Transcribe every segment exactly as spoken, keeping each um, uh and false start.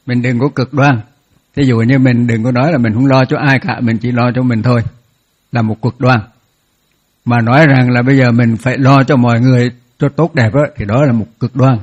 Mình đừng có cực đoan. Ví dụ như mình đừng có nói là mình không lo cho ai cả, mình chỉ lo cho mình thôi, là một cực đoan. Mà nói rằng là bây giờ mình phải lo cho mọi người cho tốt đẹp đó, thì đó là một cực đoan.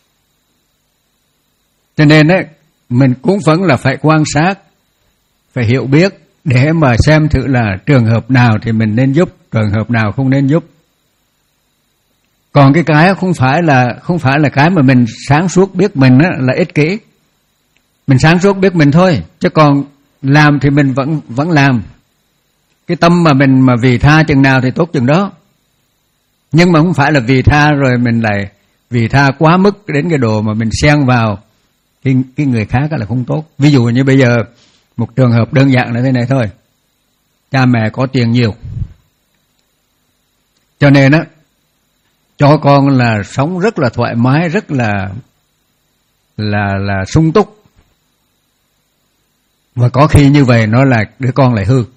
Cho nên ấy, mình cũng vẫn là phải quan sát, phải hiểu biết để mà xem thử là trường hợp nào thì mình nên giúp, trường hợp nào không nên giúp. Còn cái cái không phải là không phải là cái mà mình sáng suốt biết mình á, là ích kỷ. Mình sáng suốt biết mình thôi, chứ còn làm thì mình vẫn vẫn làm. Cái tâm mà mình mà vì tha chừng nào thì tốt chừng đó. Nhưng mà không phải là vì tha rồi mình lại vì tha quá mức đến cái độ mà mình xen vào cái, cái người khác là không tốt. Ví dụ như bây giờ một trường hợp đơn giản là thế này thôi. Cha mẹ có tiền nhiều, cho nên á cho con là sống rất là thoải mái, rất là là là sung túc. Và có khi như vậy nó là đứa con lại hư.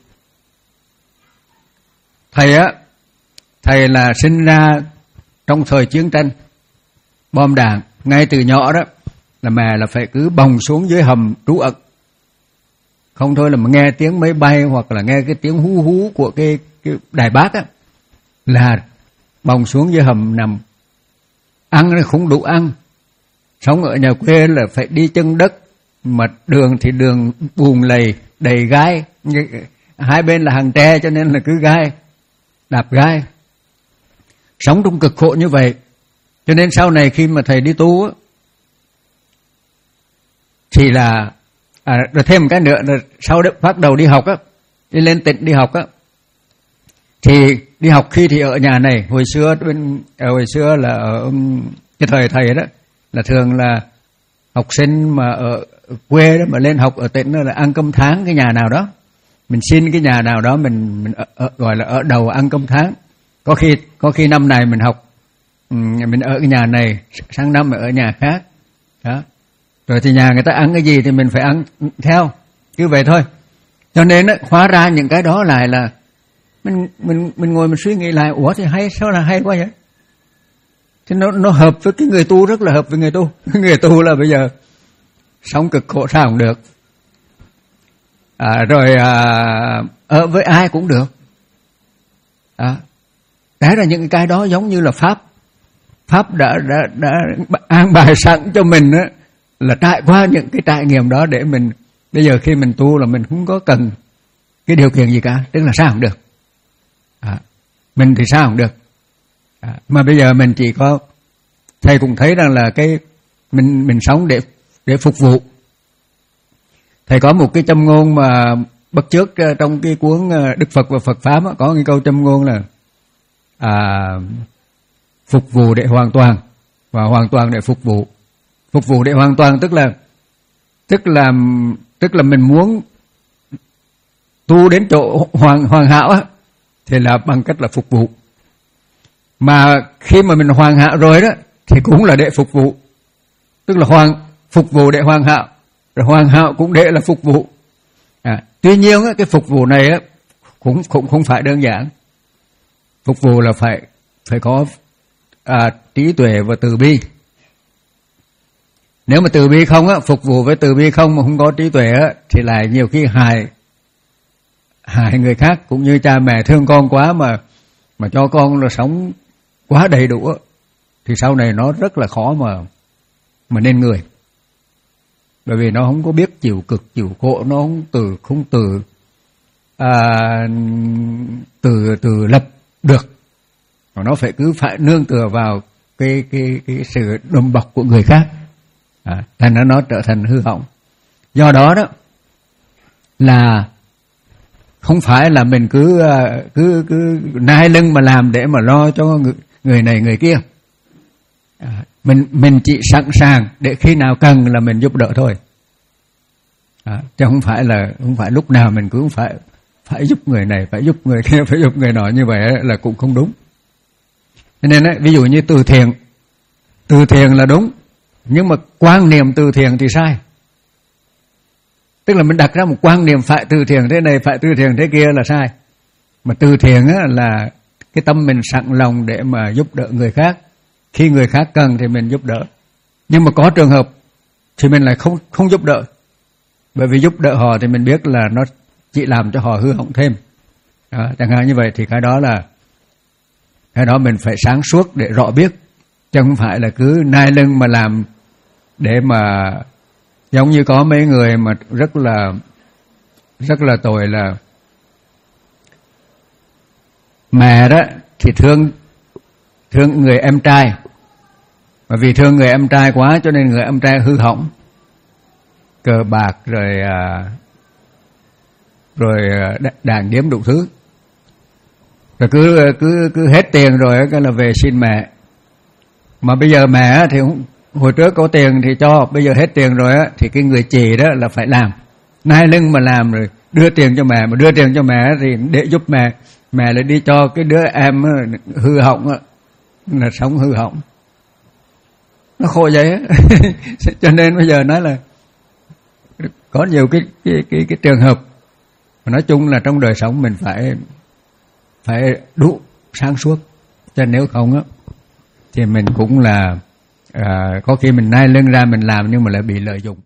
Thầy á, thầy là sinh ra trong thời chiến tranh, bom đạn, ngay từ nhỏ đó là mẹ là phải cứ bồng xuống dưới hầm trú ẩn. Không thôi là mà nghe tiếng máy bay hoặc là nghe cái tiếng hú hú của cái, cái đài bác á, là bồng xuống dưới hầm nằm. Ăn nó không đủ ăn. Sống ở nhà quê là phải đi chân đất, mà đường thì đường bùn lầy, đầy gai. Hai bên là hàng tre cho nên là cứ gai, đạp gai. Sống trong cực khổ như vậy. Cho nên sau này khi mà thầy đi tu á, thì là à, rồi thêm một cái nữa là sau đó bắt đầu đi học á, đi lên tỉnh đi học á, thì đi học khi thì ở nhà này. Hồi xưa bên hồi xưa là ở cái thời thầy đó là thường là học sinh mà ở quê đó mà lên học ở tỉnh là ăn cơm tháng cái nhà nào đó, mình xin cái nhà nào đó mình mình ở, ở, gọi là ở đầu ăn cơm tháng. Có khi có khi năm này mình học mình ở cái nhà này, sang năm ở nhà khác đó. Rồi thì nhà người ta ăn cái gì thì mình phải ăn theo, cứ vậy thôi. Cho nên á, hóa ra những cái đó lại là mình mình mình ngồi mình suy nghĩ lại, ủa thì hay, sao là hay quá vậy? Thì nó nó hợp với cái người tu, rất là hợp với người tu. Người tu là bây giờ sống cực khổ sao cũng được. À, rồi à, ở với ai cũng được. À, đấy là những cái đó giống như là pháp pháp đã đã đã an bài sẵn cho mình á, là trải qua những cái trải nghiệm đó để mình bây giờ khi mình tu là mình không có cần cái điều kiện gì cả, tức là sao cũng được. À, mình thì sao cũng được. À, mà bây giờ mình chỉ có, thầy cũng thấy rằng là cái mình mình sống để để phục vụ. Thầy có một cái châm ngôn mà bắt chước trong cái cuốn Đức Phật và Phật Pháp á, có cái câu châm ngôn là à, phục vụ để hoàn toàn và hoàn toàn để phục vụ. Phục vụ để hoàn toàn tức là tức là tức là mình muốn tu đến chỗ hoàn hoàn hảo á, thì là bằng cách là phục vụ. Mà khi mà mình hoàn hảo rồi đó thì cũng là để phục vụ. Tức là hoàn phục vụ để hoàn hảo, rồi hoàn hảo cũng để là phục vụ. À, tuy nhiên á, cái phục vụ này á cũng cũng không phải đơn giản. Phục vụ là phải phải có à, trí tuệ và từ bi. Nếu mà từ bi không á, phục vụ với từ bi không mà không có trí tuệ á, thì lại nhiều khi hại hại người khác, cũng như cha mẹ thương con quá mà mà cho con là sống quá đầy đủ á, thì sau này nó rất là khó mà mà nên người. Bởi vì nó không có biết chịu cực chịu khổ, nó không từ không từ à, từ từ lập được, mà nó phải cứ phải nương tựa vào cái cái cái sự đùm bọc của người khác. À, thành ra nó trở thành hư hỏng. Do đó đó là không phải là mình cứ cứ cứ nai lưng mà làm để mà lo cho người, người này người kia. À, mình mình chỉ sẵn sàng để khi nào cần là mình giúp đỡ thôi. À, chứ không phải là không phải lúc nào mình cứ phải phải giúp người này, phải giúp người kia, phải giúp người nọ, như vậy là cũng không đúng. Cho nên ấy, ví dụ như từ thiện, từ thiện là đúng, nhưng mà quan niệm từ thiện thì sai. Tức là mình đặt ra một quan niệm phải từ thiện thế này, phải từ thiện thế kia là sai. Mà từ thiện á, là cái tâm mình sẵn lòng để mà giúp đỡ người khác. Khi người khác cần thì mình giúp đỡ. Nhưng mà có trường hợp thì mình lại không không giúp đỡ. Bởi vì giúp đỡ họ thì mình biết là nó chỉ làm cho họ hư hỏng thêm. Đó, chẳng hạn như vậy thì cái đó là cái đó mình phải sáng suốt để rõ biết, chứ không phải là cứ nai lưng mà làm để mà giống như có mấy người mà rất là rất là tội là mẹ đó thì thương thương người em trai, mà vì thương người em trai quá cho nên người em trai hư hỏng, cờ bạc rồi à, rồi đàn điếm đủ thứ, rồi cứ cứ cứ hết tiền rồi cái là về xin mẹ. Mà bây giờ mẹ thì hồi trước có tiền thì cho, bây giờ hết tiền rồi á thì cái người chị đó là phải làm nai lưng mà làm, rồi đưa tiền cho mẹ, mà đưa tiền cho mẹ thì để giúp mẹ, mẹ lại đi cho cái đứa em hư hỏng á, là sống hư hỏng, nó khổ vậy á. Cho nên bây giờ nói là có nhiều cái cái cái cái trường hợp, nói chung là trong đời sống mình phải phải đủ sáng suốt, cho nếu không á thì mình cũng là à, có khi mình nai lưng ra mình làm nhưng mà lại bị lợi dụng.